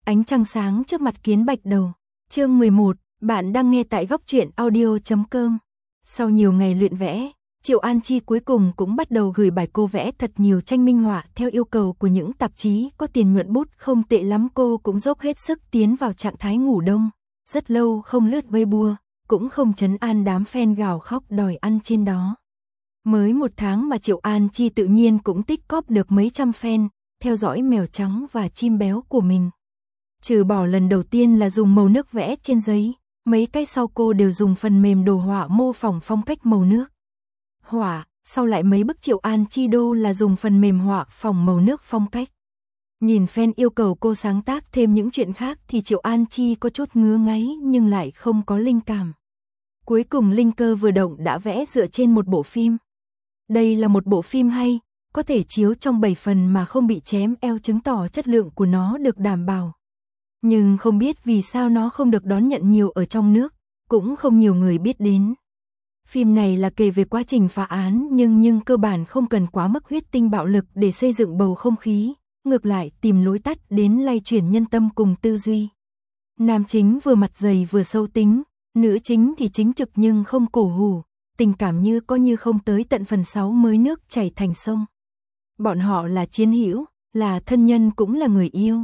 Ánh trăng sáng trước mặt Kiến Bạch Đầu. Chương 11, bạn đang nghe tại góc truyện audio.com. Sau nhiều ngày luyện vẽ, Triệu An Chi cuối cùng cũng bắt đầu gửi bài cô vẽ thật nhiều tranh minh họa theo yêu cầu của những tạp chí có tiền nhuận bút không tệ lắm. Cô cũng dốc hết sức tiến vào trạng thái ngủ đông, rất lâu không lướt Weibo, cũng không trấn an đám fan gào khóc đòi ăn trên đó. Mới một tháng mà Triệu An Chi tự nhiên cũng tích cóp được mấy trăm fan, theo dõi mèo trắng và chim béo của mình. Trừ bỏ lần đầu tiên là dùng màu nước vẽ trên giấy, mấy cái sau cô đều dùng phần mềm đồ họa mô phỏng phong cách màu nước họa, sau lại mấy bức Triệu An Chi đô là dùng phần mềm họa phỏng màu nước phong cách. Nhìn fan yêu cầu cô sáng tác thêm những chuyện khác thì Triệu An Chi có chút ngứa ngáy nhưng lại không có linh cảm. Cuối cùng linh cơ vừa động đã vẽ dựa trên một bộ phim. Đây là một bộ phim hay, có thể chiếu trong 7 phần mà không bị chém eo, chứng tỏ chất lượng của nó được đảm bảo. Nhưng không biết vì sao nó không được đón nhận nhiều ở trong nước, cũng không nhiều người biết đến. Phim này là kể về quá trình phá án nhưng cơ bản không cần quá mức huyết tinh bạo lực để xây dựng bầu không khí, ngược lại tìm lối tắt đến lay chuyển nhân tâm cùng tư duy. Nam chính vừa mặt dày vừa sâu tính, nữ chính thì chính trực nhưng không cổ hủ, tình cảm như có như không, tới tận phần 6 mới nước chảy thành sông. Bọn họ là chiến hữu, là thân nhân cũng là người yêu.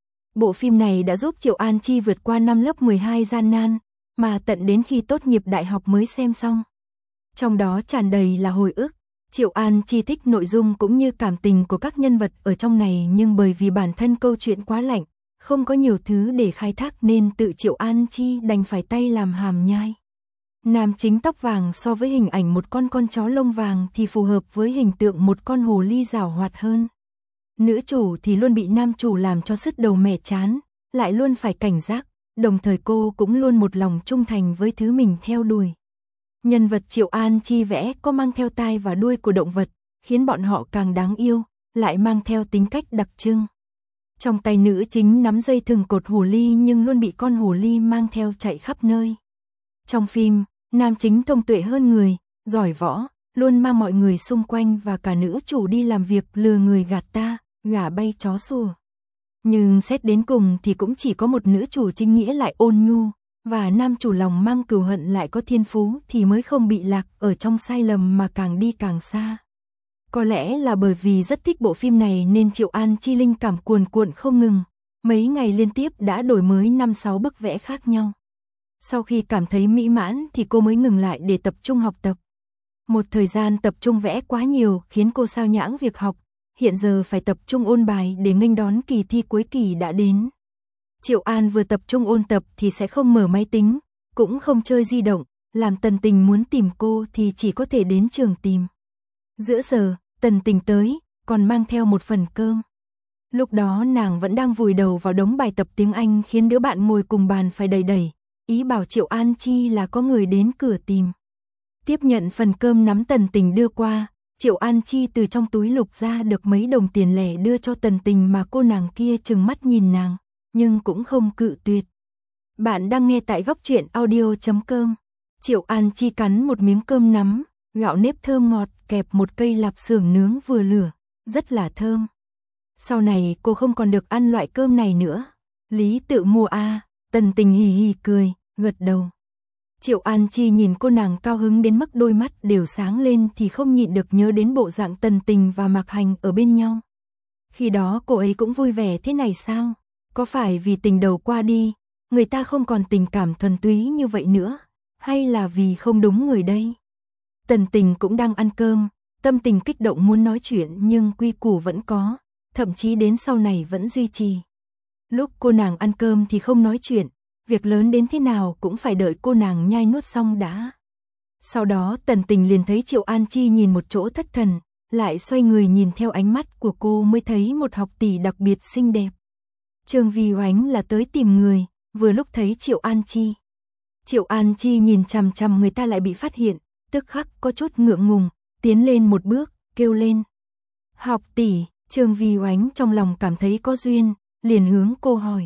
Bộ phim này đã giúp Triệu An Chi vượt qua năm lớp 12 gian nan, mà tận đến khi tốt nghiệp đại học mới xem xong. Trong đó tràn đầy là hồi ức. Triệu An Chi thích nội dung cũng như cảm tình của các nhân vật ở trong này, nhưng bởi vì bản thân câu chuyện quá lạnh, không có nhiều thứ để khai thác nên tự Triệu An Chi đành phải tay làm hàm nhai. Nam chính tóc vàng so với hình ảnh một con chó lông vàng thì phù hợp với hình tượng một con hồ ly giảo hoạt hơn. Nữ chủ thì luôn bị nam chủ làm cho sứt đầu mẻ chán, lại luôn phải cảnh giác, đồng thời cô cũng luôn một lòng trung thành với thứ mình theo đuổi. Nhân vật Triệu An Chi vẽ có mang theo tai và đuôi của động vật, khiến bọn họ càng đáng yêu, lại mang theo tính cách đặc trưng. Trong tay nữ chính nắm dây thừng cột hồ ly nhưng luôn bị con hồ ly mang theo chạy khắp nơi. Trong phim, nam chính thông tuệ hơn người, giỏi võ, luôn mang mọi người xung quanh và cả nữ chủ đi làm việc lừa người gạt ta, gả bay chó sủa. Nhưng xét đến cùng thì cũng chỉ có một nữ chủ chính nghĩa lại ôn nhu, và nam chủ lòng mang cừu hận lại có thiên phú thì mới không bị lạc ở trong sai lầm mà càng đi càng xa. Có lẽ là bởi vì rất thích bộ phim này nên Triệu An Chi linh cảm cuồn cuộn không ngừng, mấy ngày liên tiếp đã đổi mới 5-6 bức vẽ khác nhau. Sau khi cảm thấy mỹ mãn thì cô mới ngừng lại để tập trung học tập. Một thời gian tập trung vẽ quá nhiều khiến cô sao nhãng việc học, hiện giờ phải tập trung ôn bài để nghênh đón kỳ thi cuối kỳ đã đến. Triệu An vừa tập trung ôn tập thì sẽ không mở máy tính, cũng không chơi di động, làm Tần Tình muốn tìm cô thì chỉ có thể đến trường tìm. Giữa giờ, Tần Tình tới, còn mang theo một phần cơm. Lúc đó nàng vẫn đang vùi đầu vào đống bài tập tiếng Anh khiến đứa bạn ngồi cùng bàn phải đẩy, ý bảo Triệu An Chi là có người đến cửa tìm. Tiếp nhận phần cơm nắm Tần Tình đưa qua, Triệu An Chi từ trong túi lục ra được mấy đồng tiền lẻ đưa cho Tần Tình mà cô nàng kia trừng mắt nhìn nàng, nhưng cũng không cự tuyệt. Bạn đang nghe tại góc truyện audio.com. Triệu An Chi cắn một miếng cơm nắm, gạo nếp thơm ngọt kẹp một cây lạp xưởng nướng vừa lửa, rất là thơm. Sau này cô không còn được ăn loại cơm này nữa. Lý tự mua a. Tần Tình hì hì cười, gật đầu. Triệu An Chi nhìn cô nàng cao hứng đến mức đôi mắt đều sáng lên thì không nhịn được nhớ đến bộ dạng Tần Tình và Mạc Hành ở bên nhau. Khi đó cô ấy cũng vui vẻ thế này sao? Có phải vì tình đầu qua đi, người ta không còn tình cảm thuần túy như vậy nữa, hay là vì không đúng người đây? Tần Tình cũng đang ăn cơm, tâm tình kích động muốn nói chuyện nhưng quy củ vẫn có, thậm chí đến sau này vẫn duy trì. Lúc cô nàng ăn cơm thì không nói chuyện, việc lớn đến thế nào cũng phải đợi cô nàng nhai nuốt xong đã. Sau đó Tần Tình liền thấy Triệu An Chi nhìn một chỗ thất thần, lại xoay người nhìn theo ánh mắt của cô mới thấy một học tỷ đặc biệt xinh đẹp. Trương Vi Oánh là tới tìm người, vừa lúc thấy Triệu An Chi. Triệu An Chi nhìn chằm chằm người ta lại bị phát hiện, tức khắc có chút ngượng ngùng, tiến lên một bước, kêu lên. Học tỷ, Trương Vi Oánh trong lòng cảm thấy có duyên, liền hướng cô hỏi.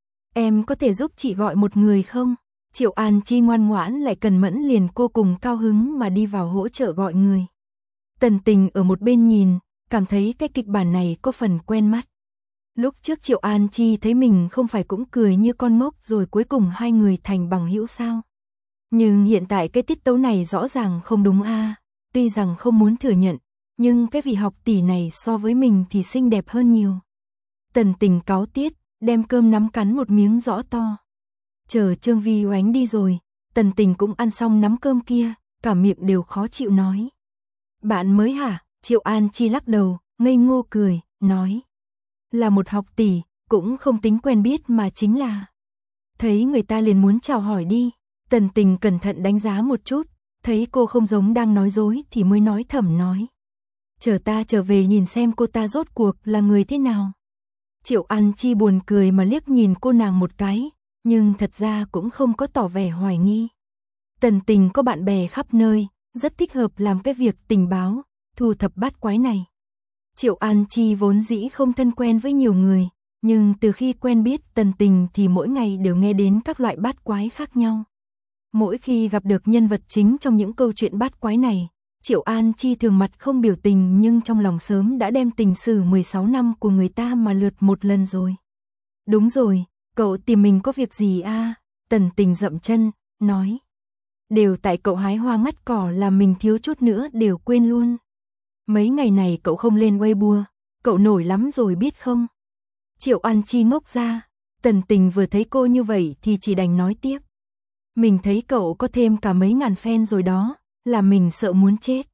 Em có thể giúp chị gọi một người không? Triệu An Chi ngoan ngoãn lại cần mẫn liền cô cùng cao hứng mà đi vào hỗ trợ gọi người. Tần Tình ở một bên nhìn, cảm thấy cái kịch bản này có phần quen mắt. Lúc trước Triệu An Chi thấy mình không phải cũng cười như con ngốc rồi cuối cùng hai người thành bằng hữu sao. Nhưng hiện tại cái tiết tấu này rõ ràng không đúng a. Tuy rằng không muốn thừa nhận, nhưng cái vị học tỷ này so với mình thì xinh đẹp hơn nhiều. Tần Tình cáu tiết, đem cơm nắm cắn một miếng rõ to. Chờ Trương Vi Oánh đi rồi, Tần Tình cũng ăn xong nắm cơm kia, cả miệng đều khó chịu nói. Bạn mới hả? Triệu An Chi lắc đầu, ngây ngô cười, nói. Là một học tỷ, cũng không tính quen biết mà chính là. Thấy người ta liền muốn chào hỏi đi, Tần Tình cẩn thận đánh giá một chút, thấy cô không giống đang nói dối thì mới nói thầm nói. Chờ ta trở về nhìn xem cô ta rốt cuộc là người thế nào. Triệu An Chi buồn cười mà liếc nhìn cô nàng một cái, nhưng thật ra cũng không có tỏ vẻ hoài nghi. Tần Tình có bạn bè khắp nơi, rất thích hợp làm cái việc tình báo, thu thập bát quái này. Triệu An Chi vốn dĩ không thân quen với nhiều người, nhưng từ khi quen biết Tần Tình thì mỗi ngày đều nghe đến các loại bát quái khác nhau. Mỗi khi gặp được nhân vật chính trong những câu chuyện bát quái này, Triệu An Chi thường mặt không biểu tình nhưng trong lòng sớm đã đem tình sử 16 năm của người ta mà lượt một lần rồi. Đúng rồi, cậu tìm mình có việc gì a? Tần Tình dậm chân, nói. Đều tại cậu hái hoa ngắt cỏ làm mình thiếu chút nữa đều quên luôn. Mấy ngày này cậu không lên Weibo, cậu nổi lắm rồi biết không? Triệu An Chi ngốc ra, Tần Tình vừa thấy cô như vậy thì chỉ đành nói tiếp. Mình thấy cậu có thêm cả mấy ngàn fan rồi đó, là mình sợ muốn chết.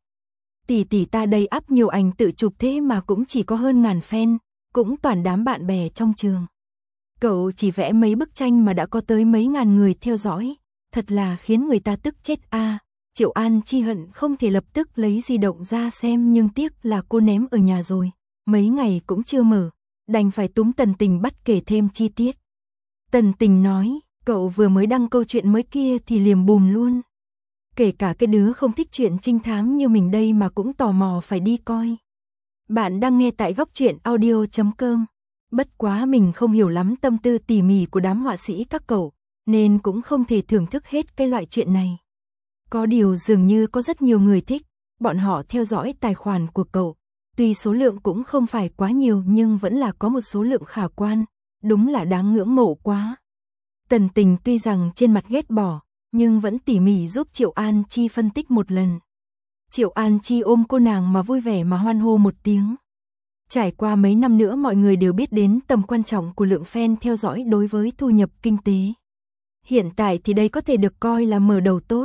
Tỷ ta đây up nhiều ảnh tự chụp thế mà cũng chỉ có hơn ngàn fan, cũng toàn đám bạn bè trong trường. Cậu chỉ vẽ mấy bức tranh mà đã có tới mấy ngàn người theo dõi, thật là khiến người ta tức chết a. Triệu An Chi hận không thể lập tức lấy di động ra xem nhưng tiếc là cô ném ở nhà rồi, mấy ngày cũng chưa mở, đành phải túm Tần Tình bắt kể thêm chi tiết. Tần Tình nói, cậu vừa mới đăng câu chuyện mới kia thì liềm bùm luôn. Kể cả cái đứa không thích chuyện trinh thám như mình đây mà cũng tò mò phải đi coi. Bạn đang nghe tại góc truyện audio.com. Bất quá mình không hiểu lắm tâm tư tỉ mỉ của đám họa sĩ các cậu, nên cũng không thể thưởng thức hết cái loại chuyện này. Có điều dường như có rất nhiều người thích, bọn họ theo dõi tài khoản của cậu. Tuy số lượng cũng không phải quá nhiều nhưng vẫn là có một số lượng khả quan, đúng là đáng ngưỡng mộ quá. Tần Tình tuy rằng trên mặt ghét bỏ, nhưng vẫn tỉ mỉ giúp Triệu An Chi phân tích một lần. Triệu An Chi ôm cô nàng mà vui vẻ mà hoan hô một tiếng. Trải qua mấy năm nữa mọi người đều biết đến tầm quan trọng của lượng fan theo dõi đối với thu nhập kinh tế. Hiện tại thì đây có thể được coi là mở đầu tốt.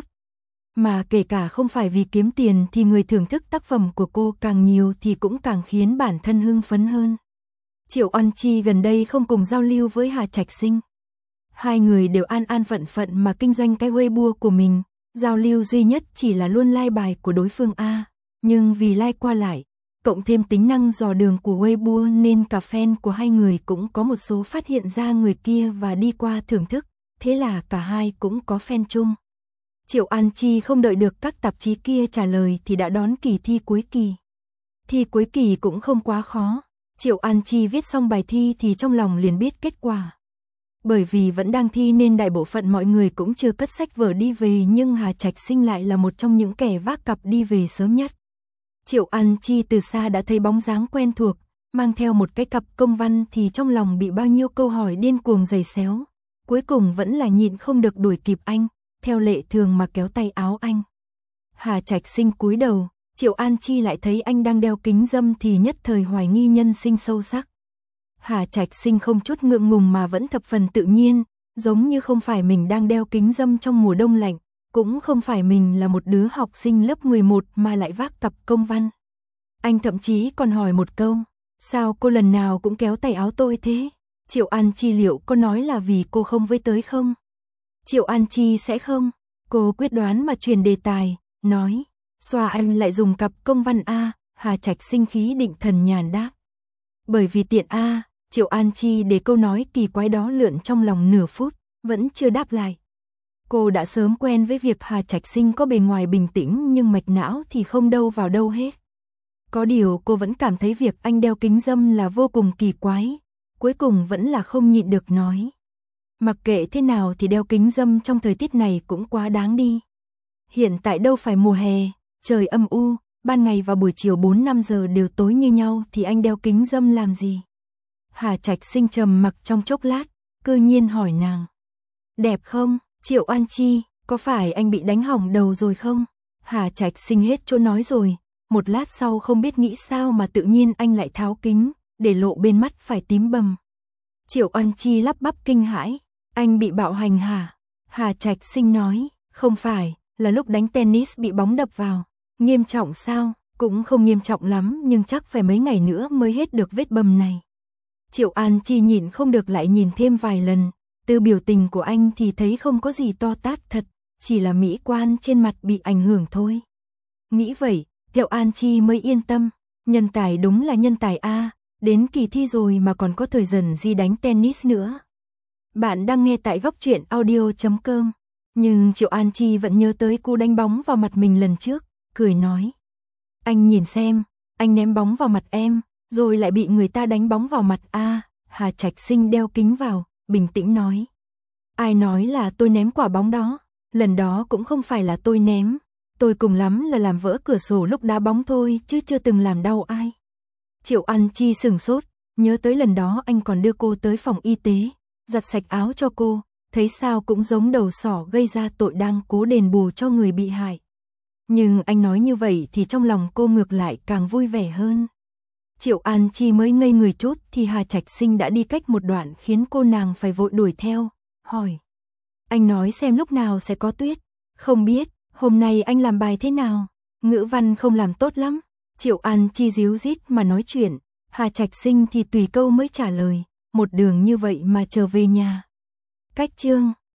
Mà kể cả không phải vì kiếm tiền thì người thưởng thức tác phẩm của cô càng nhiều thì cũng càng khiến bản thân hưng phấn hơn. Triệu An Chi gần đây không cùng giao lưu với Hà Trạch Sinh. Hai người đều an an phận phận mà kinh doanh cái Weibo của mình, giao lưu duy nhất chỉ là luôn like bài của đối phương a, nhưng vì like qua lại, cộng thêm tính năng dò đường của Weibo nên cả fan của hai người cũng có một số phát hiện ra người kia và đi qua thưởng thức, thế là cả hai cũng có fan chung. Triệu An Chi không đợi được các tạp chí kia trả lời thì đã đón kỳ thi cuối kỳ. Thi cuối kỳ cũng không quá khó, Triệu An Chi viết xong bài thi thì trong lòng liền biết kết quả. Bởi vì vẫn đang thi nên đại bộ phận mọi người cũng chưa cất sách vở đi về nhưng Hà Trạch Sinh lại là một trong những kẻ vác cặp đi về sớm nhất. Triệu An Chi từ xa đã thấy bóng dáng quen thuộc, mang theo một cái cặp công văn thì trong lòng bị bao nhiêu câu hỏi điên cuồng giày xéo. Cuối cùng vẫn là nhịn không được đuổi kịp anh, theo lệ thường mà kéo tay áo anh. Hà Trạch Sinh cúi đầu, Triệu An Chi lại thấy anh đang đeo kính râm thì nhất thời hoài nghi nhân sinh sâu sắc. Hà Trạch Sinh không chút ngượng ngùng mà vẫn thập phần tự nhiên, giống như không phải mình đang đeo kính râm trong mùa đông lạnh, cũng không phải mình là một đứa học sinh lớp 11 mà lại vác cặp công văn. Anh thậm chí còn hỏi một câu, sao cô lần nào cũng kéo tay áo tôi thế? Triệu An Chi liệu có nói là vì cô không với tới không? Triệu An Chi sẽ không. Cô quyết đoán mà truyền đề tài, nói, xoa anh lại dùng cặp công văn a. Hà Trạch Sinh khí định thần nhàn đáp. Bởi vì tiện a. Triệu An Chi để câu nói kỳ quái đó lượn trong lòng nửa phút, vẫn chưa đáp lại. Cô đã sớm quen với việc Hà Trạch Sinh có bề ngoài bình tĩnh nhưng mạch não thì không đâu vào đâu hết. Có điều cô vẫn cảm thấy việc anh đeo kính râm là vô cùng kỳ quái, cuối cùng vẫn là không nhịn được nói. Mặc kệ thế nào thì đeo kính râm trong thời tiết này cũng quá đáng đi. Hiện tại đâu phải mùa hè, trời âm u, ban ngày và buổi chiều 4-5 giờ đều tối như nhau thì anh đeo kính râm làm gì? Hà Trạch Sinh trầm mặc trong chốc lát, cư nhiên hỏi nàng. Đẹp không, Triệu An Chi, có phải anh bị đánh hỏng đầu rồi không? Hà Trạch Sinh hết chỗ nói rồi, một lát sau không biết nghĩ sao mà tự nhiên anh lại tháo kính, để lộ bên mắt phải tím bầm. Triệu An Chi lắp bắp kinh hãi, anh bị bạo hành hả? Hà Trạch Sinh nói, không phải, là lúc đánh tennis bị bóng đập vào. Nghiêm trọng sao? Cũng không nghiêm trọng lắm nhưng chắc phải mấy ngày nữa mới hết được vết bầm này. Triệu An Chi nhìn không được lại nhìn thêm vài lần, từ biểu tình của anh thì thấy không có gì to tát thật, chỉ là mỹ quan trên mặt bị ảnh hưởng thôi. Nghĩ vậy, Triệu An Chi mới yên tâm, nhân tài đúng là nhân tài a, đến kỳ thi rồi mà còn có thời gian gì đánh tennis nữa. Bạn đang nghe tại góc truyện audio.com, nhưng Triệu An Chi vẫn nhớ tới cú đánh bóng vào mặt mình lần trước, cười nói. Anh nhìn xem, anh ném bóng vào mặt em, rồi lại bị người ta đánh bóng vào mặt a. Hà Trạch Sinh đeo kính vào, bình tĩnh nói. Ai nói là tôi ném quả bóng đó, lần đó cũng không phải là tôi ném, tôi cùng lắm là làm vỡ cửa sổ lúc đá bóng thôi chứ chưa từng làm đau ai. Triệu An Chi sừng sốt, nhớ tới lần đó anh còn đưa cô tới phòng y tế, giặt sạch áo cho cô, thấy sao cũng giống đầu sỏ gây ra tội đang cố đền bù cho người bị hại. Nhưng anh nói như vậy thì trong lòng cô ngược lại càng vui vẻ hơn. Triệu An Chi mới ngây người chút thì Hà Trạch Sinh đã đi cách một đoạn khiến cô nàng phải vội đuổi theo, hỏi. Anh nói xem lúc nào sẽ có tuyết, không biết, hôm nay anh làm bài thế nào, ngữ văn không làm tốt lắm. Triệu An Chi díu dít mà nói chuyện, Hà Trạch Sinh thì tùy câu mới trả lời, một đường như vậy mà trở về nhà. Cách chương